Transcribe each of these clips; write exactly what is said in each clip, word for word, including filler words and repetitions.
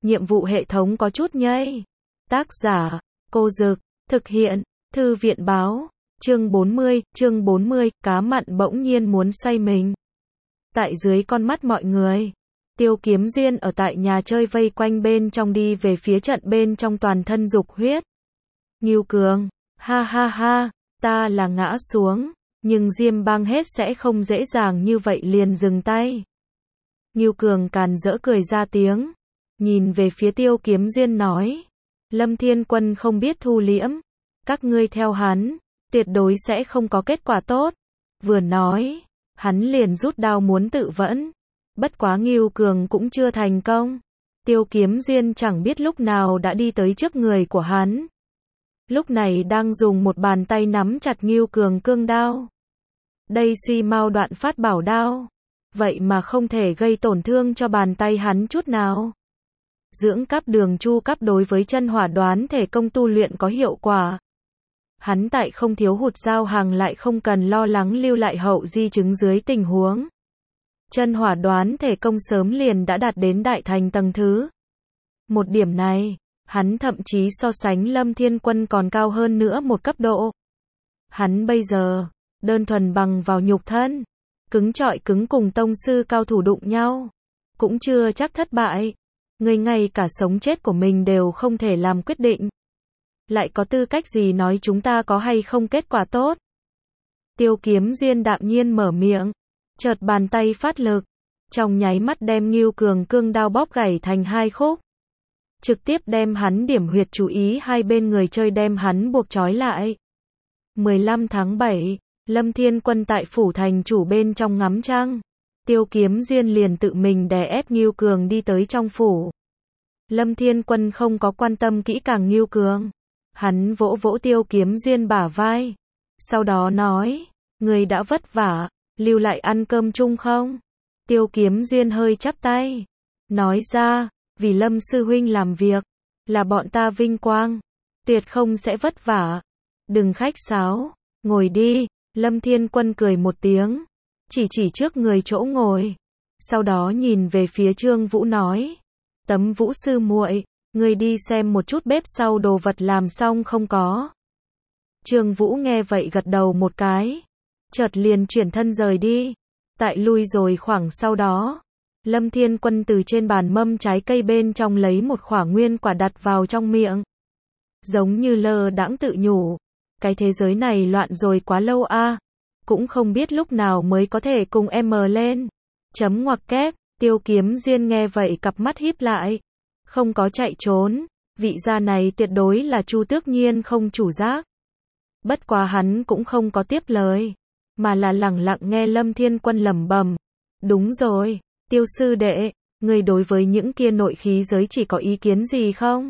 nhiệm vụ hệ thống có chút nhây. Tác giả, Cô Dực, thực hiện, Thư viện báo, chương bốn mươi, chương bốn mươi, cá mặn bỗng nhiên muốn xoay mình. Tại dưới con mắt mọi người, Tiêu Kiếm Duyên ở tại nhà chơi vây quanh bên trong đi về phía trận bên trong toàn thân dục huyết. Ngưu Cường, ha ha ha, ta là ngã xuống, nhưng Diêm Bang hết sẽ không dễ dàng như vậy liền dừng tay. Ngưu Cường càn rỡ cười ra tiếng, nhìn về phía Tiêu Kiếm Duyên nói, Lâm Thiên Quân không biết thu liễm, các ngươi theo hắn, tuyệt đối sẽ không có kết quả tốt. Vừa nói, hắn liền rút đao muốn tự vẫn, bất quá Ngưu Cường cũng chưa thành công. Tiêu Kiếm Duyên chẳng biết lúc nào đã đi tới trước người của hắn. Lúc này đang dùng một bàn tay nắm chặt Ngưu Cường cương đao. Đây Suy Mao Đoạn Phát bảo đao, vậy mà không thể gây tổn thương cho bàn tay hắn chút nào. Dưỡng cấp đường chu cấp đối với chân hỏa đoán thể công tu luyện có hiệu quả. Hắn tại không thiếu hụt giao hàng lại không cần lo lắng lưu lại hậu di chứng dưới tình huống. Chân hỏa đoán thể công sớm liền đã đạt đến đại thành tầng thứ. Một điểm này, hắn thậm chí so sánh Lâm Thiên Quân còn cao hơn nữa một cấp độ. Hắn bây giờ, đơn thuần bằng vào nhục thân, cứng trọi cứng cùng tông sư cao thủ đụng nhau, cũng chưa chắc thất bại. Người ngay cả sống chết của mình đều không thể làm quyết định. Lại có tư cách gì nói chúng ta có hay không kết quả tốt? Tiêu Kiếm Duyên đạm nhiên mở miệng, chợt bàn tay phát lực, trong nháy mắt đem Ngưu Cường cương đao bóp gãy thành hai khúc. Trực tiếp đem hắn điểm huyệt chú ý hai bên người chơi đem hắn buộc trói lại. mười lăm tháng bảy, Lâm Thiên Quân tại phủ thành chủ bên trong ngắm trăng. Tiêu Kiếm Duyên liền tự mình đè ép Ngưu Cường đi tới trong phủ. Lâm Thiên Quân không có quan tâm kỹ càng Ngưu Cường. Hắn vỗ vỗ Tiêu Kiếm Duyên bả vai. Sau đó nói, người đã vất vả, lưu lại ăn cơm chung không? Tiêu Kiếm Duyên hơi chắp tay. Nói ra, vì Lâm Sư Huynh làm việc, là bọn ta vinh quang. Tuyệt không sẽ vất vả. Đừng khách sáo, ngồi đi. Lâm Thiên Quân cười một tiếng. Chỉ chỉ trước người chỗ ngồi. Sau đó nhìn về phía Trương Vũ nói. Tấm Vũ sư muội, người đi xem một chút bếp sau đồ vật làm xong không có. Trương Vũ nghe vậy gật đầu một cái. Chợt liền chuyển thân rời đi. Tại lui rồi khoảng sau đó. Lâm Thiên Quân từ trên bàn mâm trái cây bên trong lấy một khỏa nguyên quả đặt vào trong miệng. Giống như lơ đãng tự nhủ. Cái thế giới này loạn rồi quá lâu a, à. Cũng không biết lúc nào mới có thể cùng em mờ lên. Chấm ngoặc kép, Tiêu Kiếm Duyên nghe vậy cặp mắt híp lại. Không có chạy trốn, vị gia này tuyệt đối là Chu Tước Nhiên không chủ giác. Bất quá hắn cũng không có tiếp lời, mà là lẳng lặng nghe Lâm Thiên Quân lẩm bẩm. Đúng rồi, Tiêu sư đệ, người đối với những kia nội khí giới chỉ có ý kiến gì không?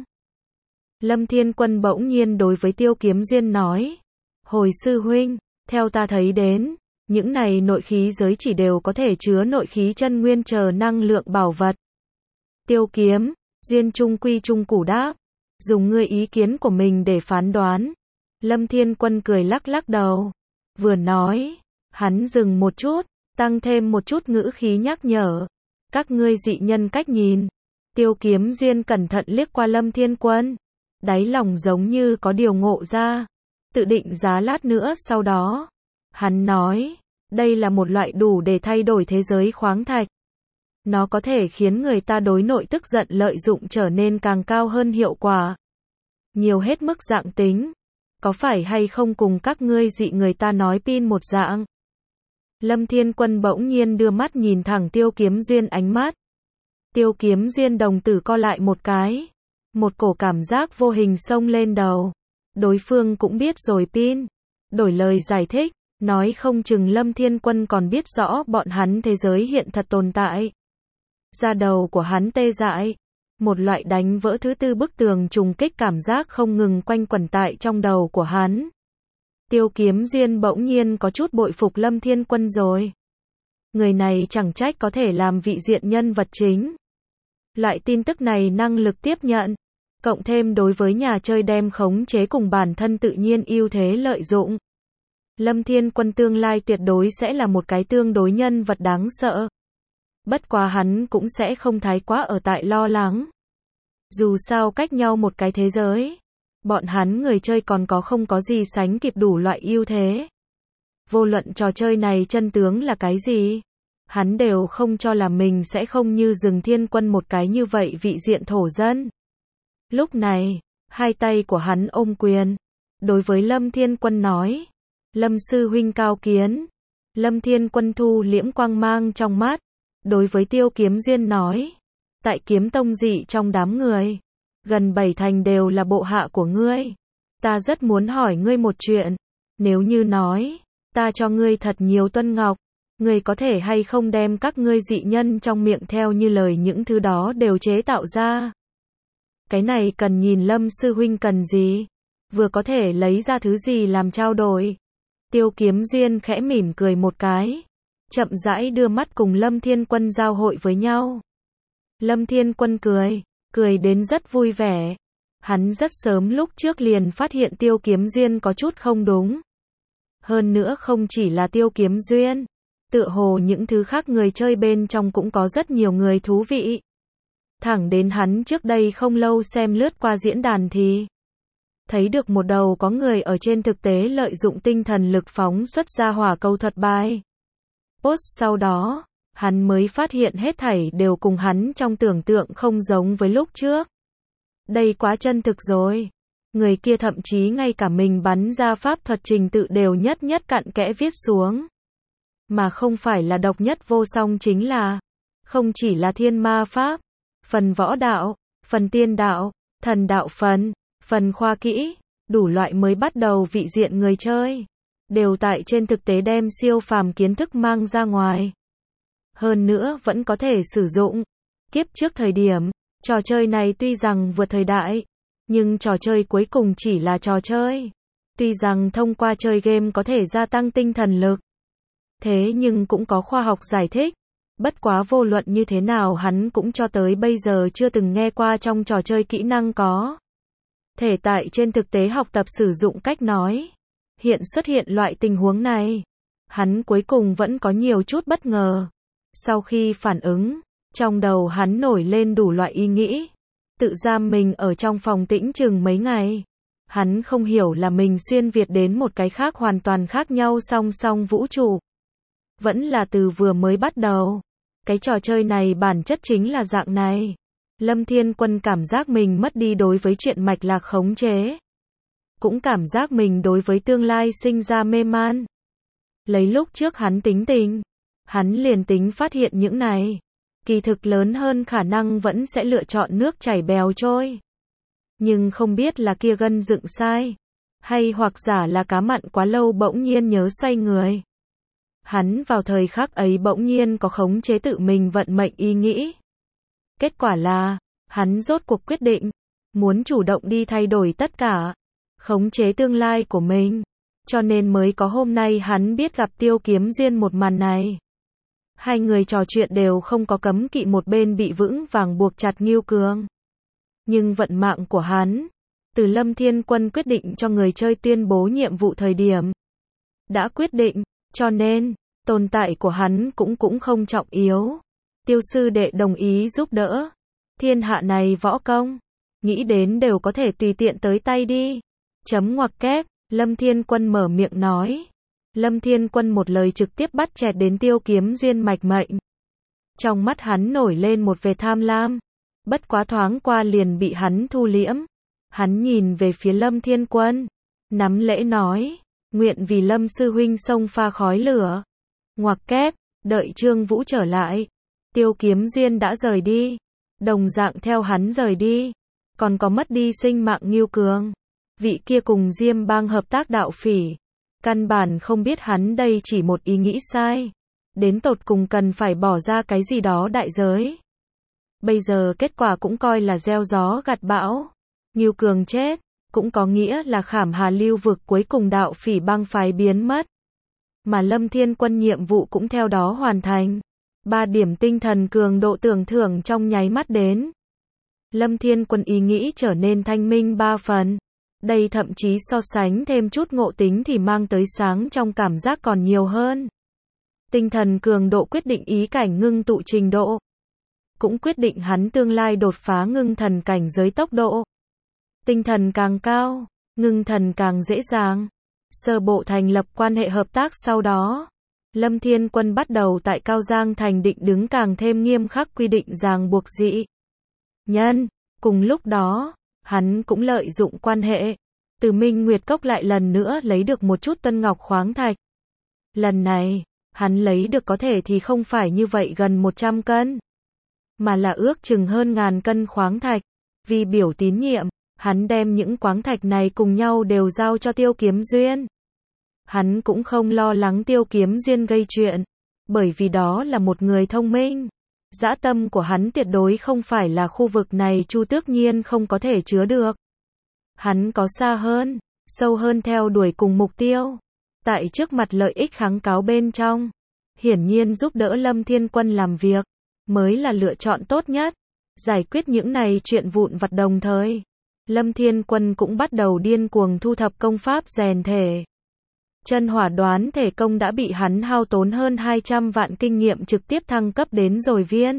Lâm Thiên Quân bỗng nhiên đối với Tiêu Kiếm Duyên nói. Hồi sư huynh, theo ta thấy đến, những này nội khí giới chỉ đều có thể chứa nội khí chân nguyên chờ năng lượng bảo vật. Tiêu Kiếm Duyên trung quy trung củ đáp. Dùng ngươi ý kiến của mình để phán đoán. Lâm Thiên Quân cười lắc lắc đầu. Vừa nói, hắn dừng một chút, tăng thêm một chút ngữ khí nhắc nhở. Các ngươi dị nhân cách nhìn. Tiêu Kiếm Duyên cẩn thận liếc qua Lâm Thiên Quân. Đáy lòng giống như có điều ngộ ra. Tự định giá lát nữa sau đó. Hắn nói, đây là một loại đủ để thay đổi thế giới khoáng thạch. Nó có thể khiến người ta đối nội tức giận lợi dụng trở nên càng cao hơn hiệu quả. Nhiều hết mức dạng tính. Có phải hay không cùng các ngươi dị người ta nói pin một dạng? Lâm Thiên Quân bỗng nhiên đưa mắt nhìn thẳng Tiêu Kiếm Duyên ánh mắt. Tiêu Kiếm Duyên đồng tử co lại một cái. Một cổ cảm giác vô hình xông lên đầu. Đối phương cũng biết rồi pin. Đổi lời giải thích, nói không chừng Lâm Thiên Quân còn biết rõ bọn hắn thế giới hiện thật tồn tại. Da đầu của hắn tê dại. Một loại đánh vỡ thứ tư bức tường trùng kích cảm giác không ngừng quanh quẩn tại trong đầu của hắn. Tiêu Kiếm Duyên bỗng nhiên có chút bội phục Lâm Thiên Quân rồi. Người này chẳng trách có thể làm vị diện nhân vật chính. Loại tin tức này năng lực tiếp nhận. Cộng thêm đối với nhà chơi đem khống chế cùng bản thân tự nhiên ưu thế lợi dụng. Lâm Thiên Quân tương lai tuyệt đối sẽ là một cái tương đối nhân vật đáng sợ. Bất quá hắn cũng sẽ không thái quá ở tại lo lắng. Dù sao cách nhau một cái thế giới, bọn hắn người chơi còn có không có gì sánh kịp đủ loại ưu thế. Vô luận trò chơi này chân tướng là cái gì, hắn đều không cho là mình sẽ không như Rừng Thiên Quân một cái như vậy vị diện thổ dân. Lúc này, hai tay của hắn ôm quyền, đối với Lâm Thiên Quân nói, Lâm sư huynh cao kiến. Lâm Thiên Quân thu liễm quang mang trong mắt, đối với Tiêu Kiếm Duyên nói, tại Kiếm Tông dị trong đám người, gần bảy thành đều là bộ hạ của ngươi. Ta rất muốn hỏi ngươi một chuyện, nếu như nói, ta cho ngươi thật nhiều tuân ngọc, ngươi có thể hay không đem các ngươi dị nhân trong miệng theo như lời những thứ đó đều chế tạo ra. Cái này cần nhìn Lâm sư huynh cần gì, vừa có thể lấy ra thứ gì làm trao đổi. Tiêu Kiếm Duyên khẽ mỉm cười một cái, chậm rãi đưa mắt cùng Lâm Thiên Quân giao hội với nhau. Lâm Thiên Quân cười, cười đến rất vui vẻ. Hắn rất sớm lúc trước liền phát hiện Tiêu Kiếm Duyên có chút không đúng. Hơn nữa không chỉ là Tiêu Kiếm Duyên, tựa hồ những thứ khác người chơi bên trong cũng có rất nhiều người thú vị. Thẳng đến hắn trước đây không lâu xem lướt qua diễn đàn thì thấy được một đầu có người ở trên thực tế lợi dụng tinh thần lực phóng xuất ra hỏa câu thuật bài. Post sau đó, hắn mới phát hiện hết thảy đều cùng hắn trong tưởng tượng không giống với lúc trước. Đây quá chân thực rồi. Người kia thậm chí ngay cả mình bắn ra pháp thuật trình tự đều nhất nhất cặn kẽ viết xuống. Mà không phải là độc nhất vô song chính là, không chỉ là thiên ma pháp, phần võ đạo, phần tiên đạo, thần đạo phần, phần khoa kỹ, đủ loại mới bắt đầu vị diện người chơi, đều tại trên thực tế đem siêu phàm kiến thức mang ra ngoài. Hơn nữa vẫn có thể sử dụng. Kiếp trước thời điểm, trò chơi này tuy rằng vượt thời đại, nhưng trò chơi cuối cùng chỉ là trò chơi. Tuy rằng thông qua chơi game có thể gia tăng tinh thần lực, thế nhưng cũng có khoa học giải thích. Bất quá vô luận như thế nào hắn cũng cho tới bây giờ chưa từng nghe qua trong trò chơi kỹ năng có thể tại trên thực tế học tập sử dụng cách nói. Hiện xuất hiện loại tình huống này, hắn cuối cùng vẫn có nhiều chút bất ngờ. Sau khi phản ứng, trong đầu hắn nổi lên đủ loại ý nghĩ. Tự giam mình ở trong phòng tĩnh chừng mấy ngày. Hắn không hiểu là mình xuyên việt đến một cái khác hoàn toàn khác nhau song song vũ trụ. Vẫn là từ vừa mới bắt đầu. Cái trò chơi này bản chất chính là dạng này. Lâm Thiên Quân cảm giác mình mất đi đối với chuyện mạch lạc khống chế. Cũng cảm giác mình đối với tương lai sinh ra mê man. Lấy lúc trước hắn tính tình, hắn liền tính phát hiện những này. Kỳ thực lớn hơn khả năng vẫn sẽ lựa chọn nước chảy bèo trôi. Nhưng không biết là kia gân dựng sai, hay hoặc giả là cá mặn quá lâu bỗng nhiên nhớ xoay người. Hắn vào thời khắc ấy bỗng nhiên có khống chế tự mình vận mệnh ý nghĩ. Kết quả là, hắn rốt cuộc quyết định, muốn chủ động đi thay đổi tất cả, khống chế tương lai của mình. Cho nên mới có hôm nay hắn biết gặp Tiêu Kiếm Duyên một màn này. Hai người trò chuyện đều không có cấm kỵ, một bên bị vững vàng buộc chặt Ngưu Cường. Nhưng vận mạng của hắn, từ Lâm Thiên Quân quyết định cho người chơi tuyên bố nhiệm vụ thời điểm, đã quyết định, cho nên, tồn tại của hắn cũng cũng không trọng yếu. Tiêu sư đệ đồng ý giúp đỡ. Thiên hạ này võ công, nghĩ đến đều có thể tùy tiện tới tay đi. Chấm ngoặc kép, Lâm Thiên Quân mở miệng nói. Lâm Thiên Quân một lời trực tiếp bắt chẹt đến Tiêu Kiếm Duyên mạch mệnh. Trong mắt hắn nổi lên một vệt tham lam. Bất quá thoáng qua liền bị hắn thu liễm. Hắn nhìn về phía Lâm Thiên Quân, nắm lễ nói, nguyện vì Lâm sư huynh xông pha khói lửa. Ngoặc kép, đợi Trương Vũ trở lại, Tiêu Kiếm Duyên đã rời đi, đồng dạng theo hắn rời đi, còn có mất đi sinh mạng Ngưu Cường. Vị kia cùng Diêm Bang hợp tác đạo phỉ, căn bản không biết hắn đây chỉ một ý nghĩ sai, đến tột cùng cần phải bỏ ra cái gì đó đại giới. Bây giờ kết quả cũng coi là gieo gió gặt bão. Ngưu Cường chết, cũng có nghĩa là Khảm Hà lưu vực cuối cùng đạo phỉ bang phái biến mất. Mà Lâm Thiên Quân nhiệm vụ cũng theo đó hoàn thành. Ba điểm tinh thần cường độ tưởng thưởng trong nháy mắt đến. Lâm Thiên Quân ý nghĩ trở nên thanh minh ba phần. Đây thậm chí so sánh thêm chút ngộ tính thì mang tới sáng trong cảm giác còn nhiều hơn. Tinh thần cường độ quyết định ý cảnh ngưng tụ trình độ. cũng quyết định hắn tương lai đột phá ngưng thần cảnh giới tốc độ. Tinh thần càng cao, ngưng thần càng dễ dàng. Sơ bộ thành lập quan hệ hợp tác sau đó, Lâm Thiên Quân bắt đầu tại Cao Giang Thành định đứng càng thêm nghiêm khắc quy định ràng buộc dị nhân. Cùng lúc đó, hắn cũng lợi dụng quan hệ, từ Minh Nguyệt Cốc lại lần nữa lấy được một chút tân ngọc khoáng thạch. Lần này, hắn lấy được có thể thì không phải như vậy gần một trăm cân, mà là ước chừng hơn ngàn cân khoáng thạch. Vì biểu tín nhiệm, hắn đem những khoáng thạch này cùng nhau đều giao cho Tiêu Kiếm Duyên. Hắn cũng không lo lắng Tiêu Kiếm Duyên gây chuyện, bởi vì đó là một người thông minh. Dã tâm của hắn tuyệt đối không phải là khu vực này Chu Tước Nhiên không có thể chứa được. Hắn có xa hơn, sâu hơn theo đuổi cùng mục tiêu. Tại trước mặt lợi ích kháng cáo bên trong, hiển nhiên giúp đỡ Lâm Thiên Quân làm việc, mới là lựa chọn tốt nhất. Giải quyết những này chuyện vụn vặt đồng thời, Lâm Thiên Quân cũng bắt đầu điên cuồng thu thập công pháp rèn thể. Chân hỏa đoán thể công đã bị hắn hao tốn hơn hai trăm vạn kinh nghiệm trực tiếp thăng cấp đến rồi viên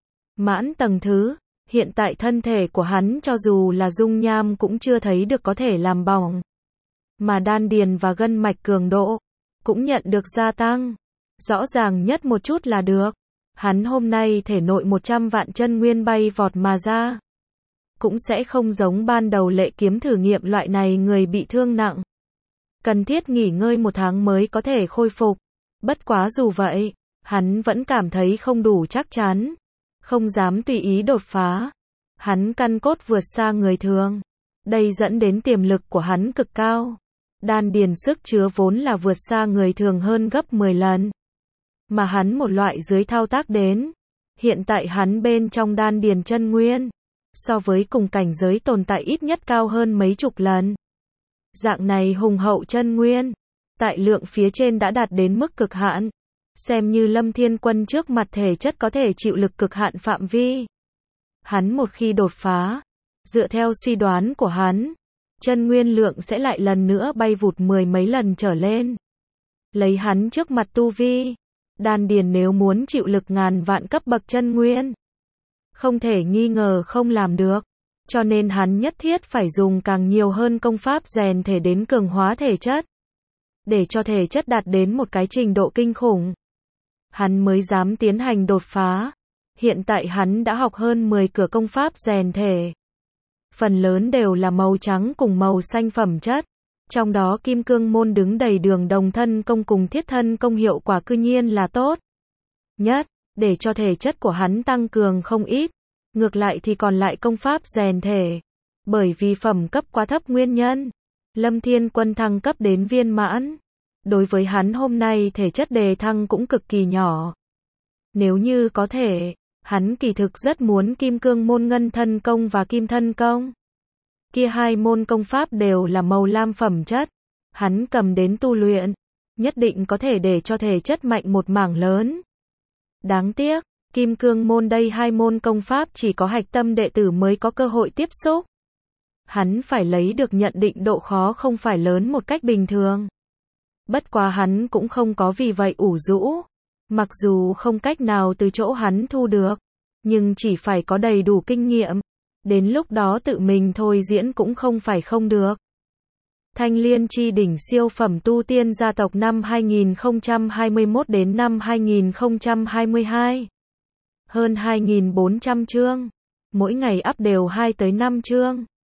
mãn tầng thứ. Hiện tại thân thể của hắn cho dù là dung nham cũng chưa thấy được có thể làm bỏng, mà đan điền và gân mạch cường độ cũng nhận được gia tăng. Rõ ràng nhất một chút là được, hắn hôm nay thể nội một trăm vạn chân nguyên bay vọt mà ra, cũng sẽ không giống ban đầu Lệ Kiếm thử nghiệm loại này người bị thương nặng, cần thiết nghỉ ngơi một tháng mới có thể khôi phục. Bất quá dù vậy, hắn vẫn cảm thấy không đủ chắc chắn, không dám tùy ý đột phá. Hắn căn cốt vượt xa người thường, đây dẫn đến tiềm lực của hắn cực cao. Đan điền sức chứa vốn là vượt xa người thường hơn gấp mười lần, mà hắn một loại dưới thao tác đến. Hiện tại hắn bên trong đan điền chân nguyên, so với cùng cảnh giới tồn tại ít nhất cao hơn mấy chục lần. Dạng này hùng hậu chân nguyên, tại lượng phía trên đã đạt đến mức cực hạn. Xem như Lâm Thiên Quân trước mặt thể chất có thể chịu lực cực hạn phạm vi. Hắn một khi đột phá, dựa theo suy đoán của hắn, chân nguyên lượng sẽ lại lần nữa bay vụt mười mấy lần trở lên. Lấy hắn trước mặt tu vi, đan điền nếu muốn chịu lực ngàn vạn cấp bậc chân nguyên, không thể nghi ngờ không làm được. Cho nên hắn nhất thiết phải dùng càng nhiều hơn công pháp rèn thể đến cường hóa thể chất, để cho thể chất đạt đến một cái trình độ kinh khủng, hắn mới dám tiến hành đột phá. Hiện tại hắn đã học hơn mười cửa công pháp rèn thể, phần lớn đều là màu trắng cùng màu xanh phẩm chất, trong đó Kim Cương môn đứng đầy đường đồng thân công cùng thiết thân công hiệu quả cư nhiên là tốt nhất, để cho thể chất của hắn tăng cường không ít. Ngược lại thì còn lại công pháp rèn thể, bởi vì phẩm cấp quá thấp nguyên nhân, Lâm Thiên Quân thăng cấp đến viên mãn, đối với hắn hôm nay thể chất đề thăng cũng cực kỳ nhỏ. Nếu như có thể, hắn kỳ thực rất muốn Kim Cương môn ngân thân công và kim thân công. Kia hai môn công pháp đều là màu lam phẩm chất, hắn cầm đến tu luyện, nhất định có thể để cho thể chất mạnh một mảng lớn. Đáng tiếc, Kim Cương môn đây hai môn công pháp chỉ có hạch tâm đệ tử mới có cơ hội tiếp xúc. Hắn phải lấy được nhận định độ khó không phải lớn một cách bình thường. Bất quá hắn cũng không có vì vậy ủ rũ. Mặc dù không cách nào từ chỗ hắn thu được, nhưng chỉ phải có đầy đủ kinh nghiệm. Đến lúc đó tự mình thôi diễn cũng không phải không được. Thanh Liên chi đỉnh siêu phẩm tu tiên gia tộc năm hai nghìn không trăm hai mươi mốt đến năm hai nghìn không trăm hai mươi hai. Hơn hai nghìn bốn trăm chương. Mỗi ngày up đều hai tới năm chương.